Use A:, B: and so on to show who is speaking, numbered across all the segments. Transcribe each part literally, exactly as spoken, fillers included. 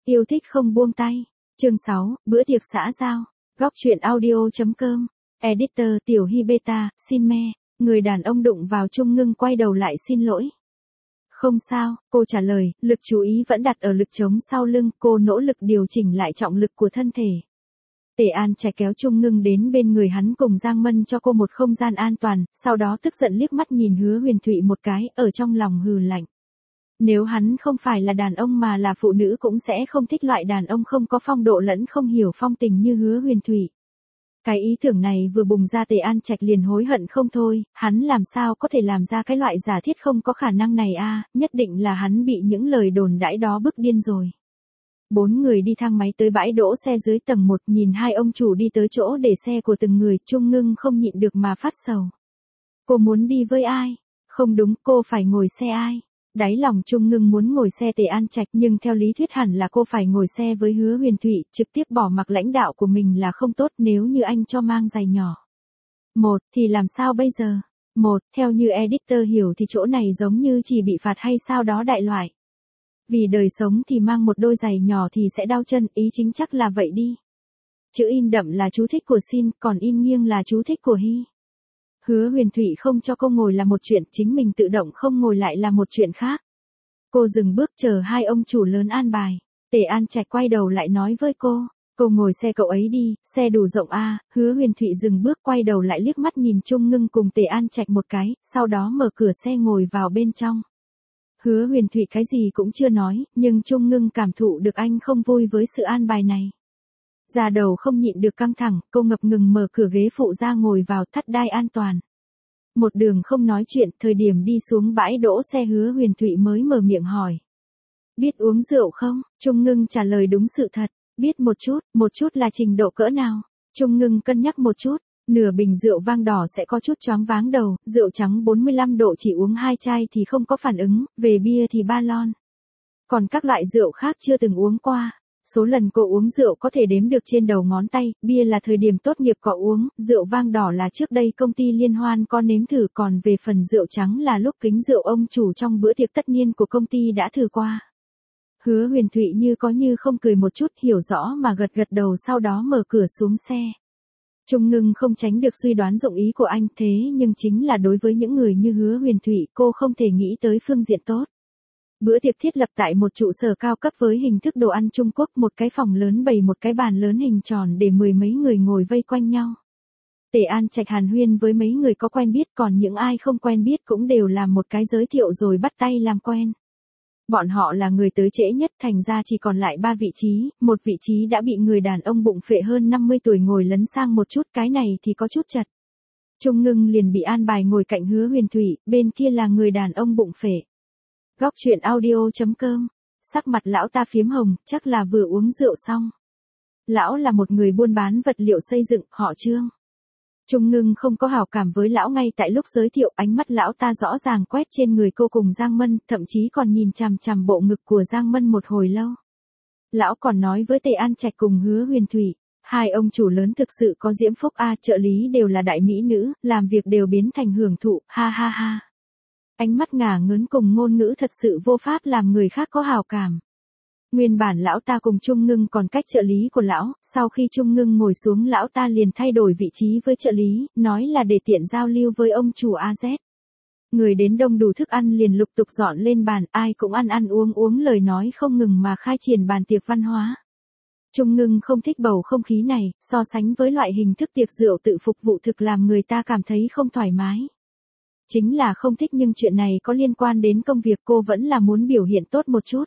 A: Yêu thích không buông tay. Chương sáu, bữa tiệc xã giao. Góc truyện audio.com. Editor Tiểu Hy Beta, xin me. Người đàn ông đụng vào Trung Ngưng quay đầu lại xin lỗi. Không sao, cô trả lời, lực chú ý vẫn đặt ở lực trống sau lưng, cô nỗ lực điều chỉnh lại trọng lực của thân thể. Tề An Trạch kéo Trung Ngưng đến bên người hắn cùng Giang Mân cho cô một không gian an toàn, sau đó tức giận liếc mắt nhìn Hứa Huyền Thụy một cái, ở trong lòng hừ lạnh. Nếu hắn không phải là đàn ông mà là phụ nữ cũng sẽ không thích loại đàn ông không có phong độ lẫn không hiểu phong tình như Hứa Huyền Thụy. Cái ý tưởng này vừa bùng ra Tề An Trạch liền hối hận không thôi, hắn làm sao có thể làm ra cái loại giả thiết không có khả năng này a, nhất định là hắn bị những lời đồn đãi đó bức điên rồi. Bốn người đi thang máy tới bãi đỗ xe dưới tầng một, nhìn hai ông chủ đi tới chỗ để xe của từng người, Trung Ngưng không nhịn được mà phát sầu. Cô muốn đi với ai? Không đúng, cô phải ngồi xe ai? Đáy lòng Trung Ngưng muốn ngồi xe Tề An Trạch nhưng theo lý thuyết hẳn là cô phải ngồi xe với Hứa Huyền Thụy, trực tiếp bỏ mặc lãnh đạo của mình là không tốt nếu như anh cho mang giày nhỏ. Một, thì làm sao bây giờ? Một, theo như editor hiểu thì chỗ này giống như chỉ bị phạt hay sao đó đại loại. Vì đời sống thì mang một đôi giày nhỏ thì sẽ đau chân, ý chính chắc là vậy đi. Chữ in đậm là chú thích của Xin, còn in nghiêng là chú thích của Hy. Hứa Huyền Thụy không cho cô ngồi là một chuyện, chính mình tự động không ngồi lại là một chuyện khác. Cô dừng bước chờ hai ông chủ lớn an bài. Tề An Trạch quay đầu lại nói với cô, cô ngồi xe cậu ấy đi, xe đủ rộng a. Hứa Huyền Thụy dừng bước quay đầu lại liếc mắt nhìn Trung Ngưng cùng Tề An Trạch một cái, sau đó mở cửa xe ngồi vào bên trong. Hứa Huyền Thụy cái gì cũng chưa nói, nhưng Trung Ngưng cảm thụ được anh không vui với sự an bài này. Da đầu không nhịn được căng thẳng, cô ngập ngừng mở cửa ghế phụ ra ngồi vào, thắt đai an toàn. Một đường không nói chuyện, thời điểm đi xuống bãi đỗ xe Hứa Huyền Thụy mới mở miệng hỏi. Biết uống rượu không? Trung Ngưng trả lời đúng sự thật. Biết một chút, một chút là trình độ cỡ nào? Trung Ngưng cân nhắc một chút. Nửa bình rượu vang đỏ sẽ có chút choáng váng đầu, rượu trắng bốn mươi lăm độ chỉ uống hai chai thì không có phản ứng, về bia thì ba lon. Còn các loại rượu khác chưa từng uống qua. Số lần cô uống rượu có thể đếm được trên đầu ngón tay, bia là thời điểm tốt nghiệp có uống, rượu vang đỏ là trước đây công ty liên hoan có nếm thử, còn về phần rượu trắng là lúc kính rượu ông chủ trong bữa tiệc tất niên của công ty đã thử qua. Hứa Huyền Thụy như có như không cười một chút, hiểu rõ mà gật gật đầu, sau đó mở cửa xuống xe. Trung Ngưng không tránh được suy đoán dụng ý của anh, thế nhưng chính là đối với những người như Hứa Huyền Thụy cô không thể nghĩ tới phương diện tốt. Bữa tiệc thiết lập tại một trụ sở cao cấp với hình thức đồ ăn Trung Quốc, một cái phòng lớn bày một cái bàn lớn hình tròn để mười mấy người ngồi vây quanh nhau. Tề An Trạch hàn huyên với mấy người có quen biết, còn những ai không quen biết cũng đều làm một cái giới thiệu rồi bắt tay làm quen. Bọn họ là người tới trễ nhất, thành ra chỉ còn lại ba vị trí, một vị trí đã bị người đàn ông bụng phệ hơn năm mươi tuổi ngồi lấn sang một chút, cái này thì có chút chật. Trung Ngưng liền bị an bài ngồi cạnh Hứa Huyền Thụy, bên kia là người đàn ông bụng phệ. Góc truyện audio.com. Sắc mặt lão ta phiếm hồng, chắc là vừa uống rượu xong. Lão là một người buôn bán vật liệu xây dựng, họ Trương. Trung Ngưng không có hảo cảm với lão ngay tại lúc giới thiệu, ánh mắt lão ta rõ ràng quét trên người cô cùng Giang Mân, thậm chí còn nhìn chằm chằm bộ ngực của Giang Mân một hồi lâu. Lão còn nói với Tề An Trạch cùng Hứa Huyền Thụy, hai ông chủ lớn thực sự có diễm phúc a, trợ lý đều là đại mỹ nữ, làm việc đều biến thành hưởng thụ, ha ha ha. Ánh mắt ngả ngớn cùng ngôn ngữ thật sự vô pháp làm người khác có hảo cảm. Nguyên bản lão ta cùng Trung Ngưng còn cách trợ lý của lão, sau khi Trung Ngưng ngồi xuống lão ta liền thay đổi vị trí với trợ lý, nói là để tiện giao lưu với ông chủ a zét. Người đến đông đủ, thức ăn liền lục tục dọn lên bàn, ai cũng ăn ăn uống uống, lời nói không ngừng mà khai triển bàn tiệc văn hóa. Trung Ngưng không thích bầu không khí này, so sánh với loại hình thức tiệc rượu tự phục vụ thực làm người ta cảm thấy không thoải mái. Chính là không thích, nhưng chuyện này có liên quan đến công việc, cô vẫn là muốn biểu hiện tốt một chút.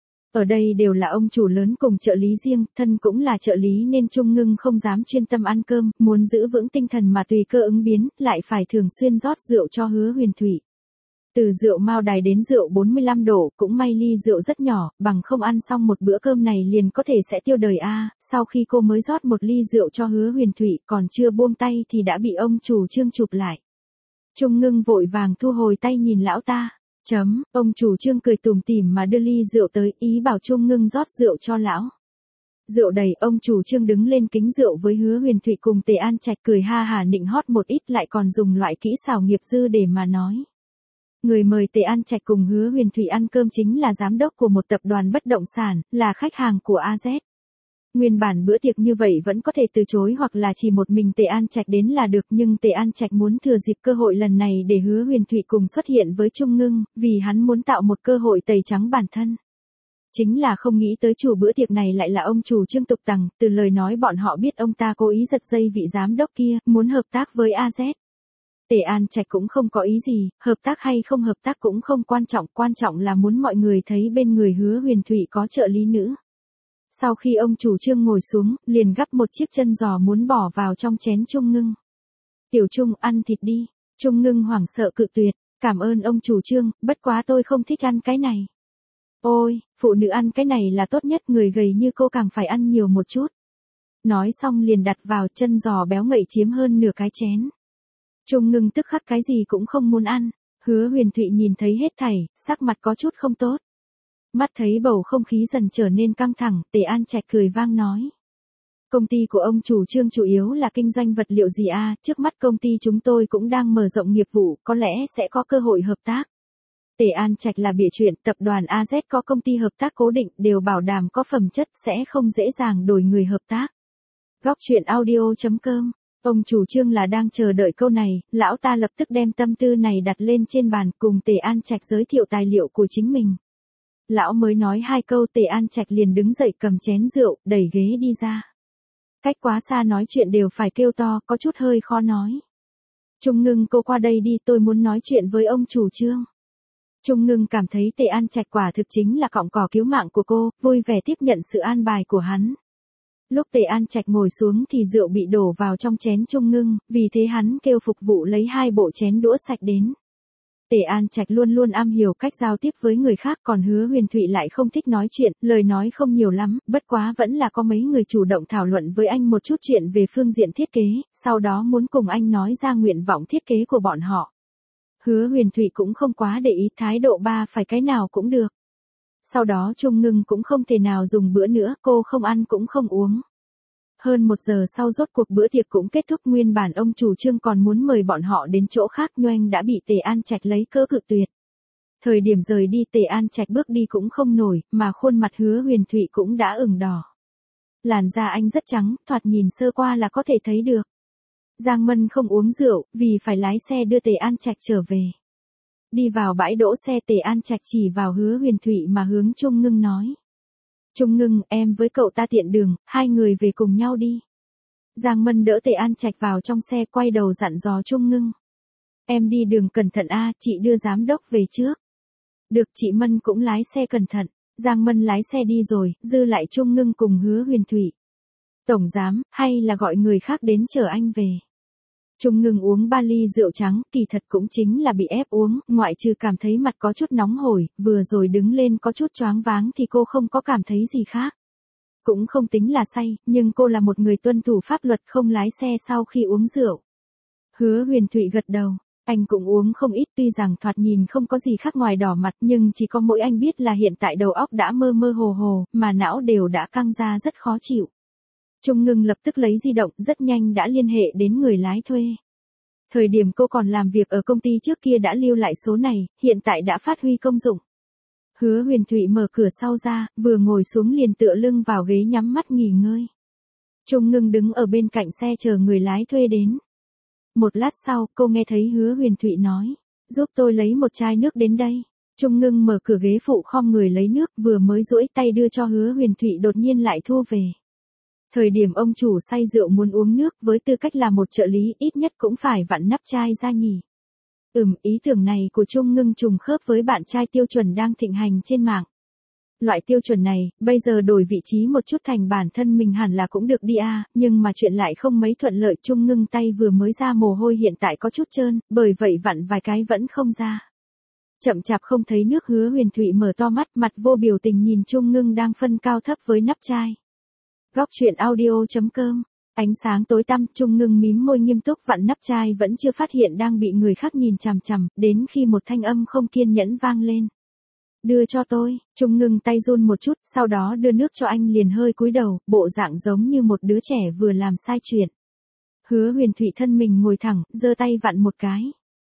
A: Ở đây đều là ông chủ lớn cùng trợ lý riêng, thân cũng là trợ lý nên Trung Ngưng không dám chuyên tâm ăn cơm, muốn giữ vững tinh thần mà tùy cơ ứng biến, lại phải thường xuyên rót rượu cho Hứa Huyền Thụy. Từ rượu Mao Đài đến rượu bốn mươi lăm độ, cũng may ly rượu rất nhỏ, bằng không ăn xong một bữa cơm này liền có thể sẽ tiêu đời a. Sau khi cô mới rót một ly rượu cho Hứa Huyền Thụy, còn chưa buông tay thì đã bị ông chủ Trương chụp lại. Trung Ngưng vội vàng thu hồi tay nhìn lão ta. Chấm, ông chủ Trương cười tủm tỉm mà đưa ly rượu tới, ý bảo Trung Ngưng rót rượu cho lão. Rượu đầy, ông chủ Trương đứng lên kính rượu với Hứa Huyền Thụy cùng Tề An Trạch, cười ha hả nịnh hót một ít, lại còn dùng loại kỹ xảo nghiệp dư để mà nói. Người mời Tề An Trạch cùng Hứa Huyền Thụy ăn cơm chính là giám đốc của một tập đoàn bất động sản, là khách hàng của a zét. Nguyên bản bữa tiệc như vậy vẫn có thể từ chối hoặc là chỉ một mình Tề An Trạch đến là được, nhưng Tề An Trạch muốn thừa dịp cơ hội lần này để Hứa Huyền Thụy cùng xuất hiện với Trung Ngưng, vì hắn muốn tạo một cơ hội tẩy trắng bản thân. Chính là không nghĩ tới chủ bữa tiệc này lại là ông chủ Trương Tục Tằng, từ lời nói bọn họ biết ông ta cố ý giật dây vị giám đốc kia, muốn hợp tác với a zét. Tề An Trạch cũng không có ý gì, hợp tác hay không hợp tác cũng không quan trọng, quan trọng là muốn mọi người thấy bên người Hứa Huyền Thụy có trợ lý nữ. Sau khi ông chủ Trương ngồi xuống, liền gắp một chiếc chân giò muốn bỏ vào trong chén Trung Ngưng. Tiểu Trung, ăn thịt đi. Trung Ngưng hoảng sợ cự tuyệt, cảm ơn ông chủ Trương, bất quá tôi không thích ăn cái này. Ôi, phụ nữ ăn cái này là tốt nhất, người gầy như cô càng phải ăn nhiều một chút. Nói xong liền đặt vào, chân giò béo ngậy chiếm hơn nửa cái chén. Trung Ngưng tức khắc cái gì cũng không muốn ăn. Hứa Huyền Thụy nhìn thấy hết thảy, sắc mặt có chút không tốt. Mắt thấy bầu không khí dần trở nên căng thẳng, Tề An Trạch cười vang nói. Công ty của ông chủ Trương chủ yếu là kinh doanh vật liệu gì à, trước mắt công ty chúng tôi cũng đang mở rộng nghiệp vụ, có lẽ sẽ có cơ hội hợp tác. Tề An Trạch là bịa chuyện, tập đoàn a zét có công ty hợp tác cố định, đều bảo đảm có phẩm chất, sẽ không dễ dàng đổi người hợp tác. Góc truyện audio chấm com. Ông chủ Trương là đang chờ đợi câu này, lão ta lập tức đem tâm tư này đặt lên trên bàn, cùng Tề An Trạch giới thiệu tài liệu của chính mình. Lão mới nói hai câu, Tề An Trạch liền đứng dậy cầm chén rượu, đẩy ghế đi ra. Cách quá xa nói chuyện đều phải kêu to, có chút hơi khó nói. Trung Ngưng, cô qua đây đi, tôi muốn nói chuyện với ông chủ Trương. Trung Ngưng cảm thấy Tề An Trạch quả thực chính là cọng cỏ cứu mạng của cô, vui vẻ tiếp nhận sự an bài của hắn. Lúc Tề An Trạch ngồi xuống thì rượu bị đổ vào trong chén Trung Ngưng, vì thế hắn kêu phục vụ lấy hai bộ chén đũa sạch đến. Tề An Trạch luôn luôn am hiểu cách giao tiếp với người khác, còn Hứa Huyền Thụy lại không thích nói chuyện, lời nói không nhiều lắm, bất quá vẫn là có mấy người chủ động thảo luận với anh một chút chuyện về phương diện thiết kế, sau đó muốn cùng anh nói ra nguyện vọng thiết kế của bọn họ. Hứa Huyền Thụy cũng không quá để ý, thái độ ba phải cái nào cũng được. Sau đó Trung Ngưng cũng không thể nào dùng bữa nữa, cô không ăn cũng không uống. Hơn một giờ sau rốt cuộc bữa tiệc cũng kết thúc, nguyên bản ông chủ Trương còn muốn mời bọn họ đến chỗ khác, nhoeng đã bị Tề An Trạch lấy cớ cự tuyệt. Thời điểm rời đi Tề An Trạch bước đi cũng không nổi, mà khuôn mặt Hứa Huyền Thụy cũng đã ửng đỏ. Làn da anh rất trắng, thoạt nhìn sơ qua là có thể thấy được. Giang Mân không uống rượu, vì phải lái xe đưa Tề An Trạch trở về. Đi vào bãi đỗ xe, Tề An Trạch chỉ vào Hứa Huyền Thụy mà hướng Trung Ngưng nói. Trung Ngưng, em với cậu ta tiện đường, hai người về cùng nhau đi. Giang Mân đỡ Tề An Trạch vào trong xe, quay đầu dặn dò Trung Ngưng. Em đi đường cẩn thận a, chị đưa giám đốc về trước. Được, chị Mân cũng lái xe cẩn thận. Giang Mân lái xe đi rồi, dư lại Trung Ngưng cùng Hứa Huyền Thụy. Tổng giám, hay là gọi người khác đến chở anh về. Trung Ngưng uống ba ly rượu trắng, kỳ thật cũng chính là bị ép uống, ngoại trừ cảm thấy mặt có chút nóng hổi, vừa rồi đứng lên có chút choáng váng thì cô không có cảm thấy gì khác. Cũng không tính là say, nhưng cô là một người tuân thủ pháp luật, không lái xe sau khi uống rượu. Hứa Huyền Thụy gật đầu, anh cũng uống không ít, tuy rằng thoạt nhìn không có gì khác ngoài đỏ mặt, nhưng chỉ có mỗi anh biết là hiện tại đầu óc đã mơ mơ hồ hồ, mà não đều đã căng ra rất khó chịu. Trung Ngưng lập tức lấy di động, rất nhanh đã liên hệ đến người lái thuê. Thời điểm cô còn làm việc ở công ty trước kia đã lưu lại số này, hiện tại đã phát huy công dụng. Hứa Huyền Thụy mở cửa sau ra, vừa ngồi xuống liền tựa lưng vào ghế nhắm mắt nghỉ ngơi. Trung Ngưng đứng ở bên cạnh xe chờ người lái thuê đến. Một lát sau, cô nghe thấy Hứa Huyền Thụy nói, giúp tôi lấy một chai nước đến đây. Trung Ngưng mở cửa ghế phụ khom người lấy nước, vừa mới duỗi tay đưa cho Hứa Huyền Thụy đột nhiên lại thu về. Thời điểm ông chủ say rượu muốn uống nước, với tư cách là một trợ lý ít nhất cũng phải vặn nắp chai ra nhỉ. Ừm, ý tưởng này của Trung Ngưng trùng khớp với bạn trai tiêu chuẩn đang thịnh hành trên mạng. Loại tiêu chuẩn này, bây giờ đổi vị trí một chút thành bản thân mình hẳn là cũng được đi à, nhưng mà chuyện lại không mấy thuận lợi. Trung Ngưng tay vừa mới ra mồ hôi hiện tại có chút trơn, bởi vậy vặn vài cái vẫn không ra. Chậm chạp không thấy nước. Hứa Huyền Thụy mở to mắt, mặt vô biểu tình nhìn Trung Ngưng đang phân cao thấp với nắp chai. Góc truyện audio chấm com. Ánh sáng tối tăm, Trung Ngưng mím môi nghiêm túc vặn nắp chai, vẫn chưa phát hiện đang bị người khác nhìn chằm chằm, đến khi một thanh âm không kiên nhẫn vang lên. Đưa cho tôi. Trung Ngưng tay run một chút, sau đó đưa nước cho anh, liền hơi cúi đầu, bộ dạng giống như một đứa trẻ vừa làm sai chuyện. Hứa Huyền Thụy thân mình ngồi thẳng, giơ tay vặn một cái.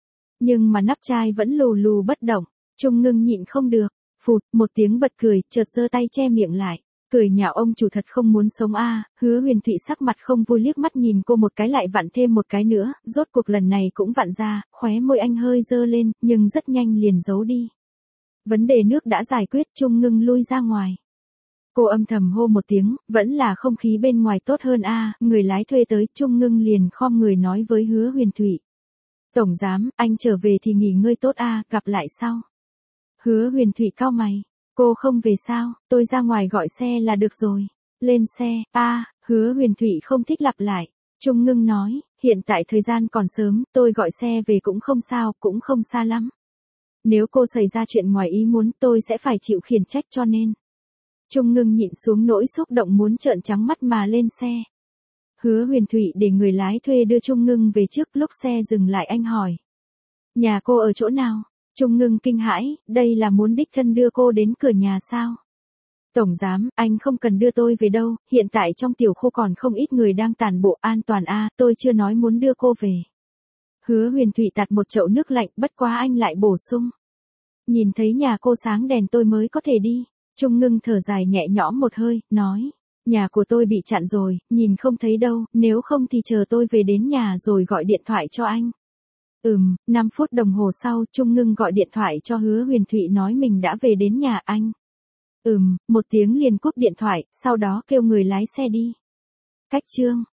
A: Nhưng mà nắp chai vẫn lù lù bất động. Trung Ngưng nhịn không được, phụt, một tiếng bật cười, chợt giơ tay che miệng lại. Cười nhạo ông chủ thật không muốn sống a. Hứa Huyền Thụy sắc mặt không vui liếc mắt nhìn cô một cái lại vặn thêm một cái nữa, rốt cuộc lần này cũng vặn ra, khóe môi anh hơi dơ lên, nhưng rất nhanh liền giấu đi. Vấn đề nước đã giải quyết, Trung Ngưng lui ra ngoài. Cô âm thầm hô một tiếng, vẫn là không khí bên ngoài tốt hơn a. Người lái thuê tới, Trung Ngưng liền khom người nói với Hứa Huyền Thụy. Tổng giám, anh trở về thì nghỉ ngơi tốt a, gặp lại sau. Hứa Huyền Thụy cau mày. Cô không về sao, tôi ra ngoài gọi xe là được rồi. Lên xe, a. Hứa Huyền Thụy không thích lặp lại. Trung Ngưng nói, hiện tại thời gian còn sớm, tôi gọi xe về cũng không sao, cũng không xa lắm. Nếu cô xảy ra chuyện ngoài ý muốn, tôi sẽ phải chịu khiển trách cho nên. Trung Ngưng nhịn xuống nỗi xúc động muốn trợn trắng mắt mà lên xe. Hứa Huyền Thụy để người lái thuê đưa Trung Ngưng về trước, lúc xe dừng lại anh hỏi. Nhà cô ở chỗ nào? Trung Ngưng kinh hãi, đây là muốn đích thân đưa cô đến cửa nhà sao? Tổng giám, anh không cần đưa tôi về đâu, hiện tại trong tiểu khu còn không ít người đang tản bộ, an toàn a, tôi chưa nói muốn đưa cô về. Hứa Huyền Thụy tạt một chậu nước lạnh, bất quá anh lại bổ sung. Nhìn thấy nhà cô sáng đèn tôi mới có thể đi. Trung Ngưng thở dài nhẹ nhõm một hơi, nói. Nhà của tôi bị chặn rồi, nhìn không thấy đâu, nếu không thì chờ tôi về đến nhà rồi gọi điện thoại cho anh. Ừm, năm phút đồng hồ sau, Trung Ngưng gọi điện thoại cho Hứa Huyền Thụy nói mình đã về đến nhà anh. Ừm, một tiếng liền cúp điện thoại, sau đó kêu người lái xe đi. Cách chương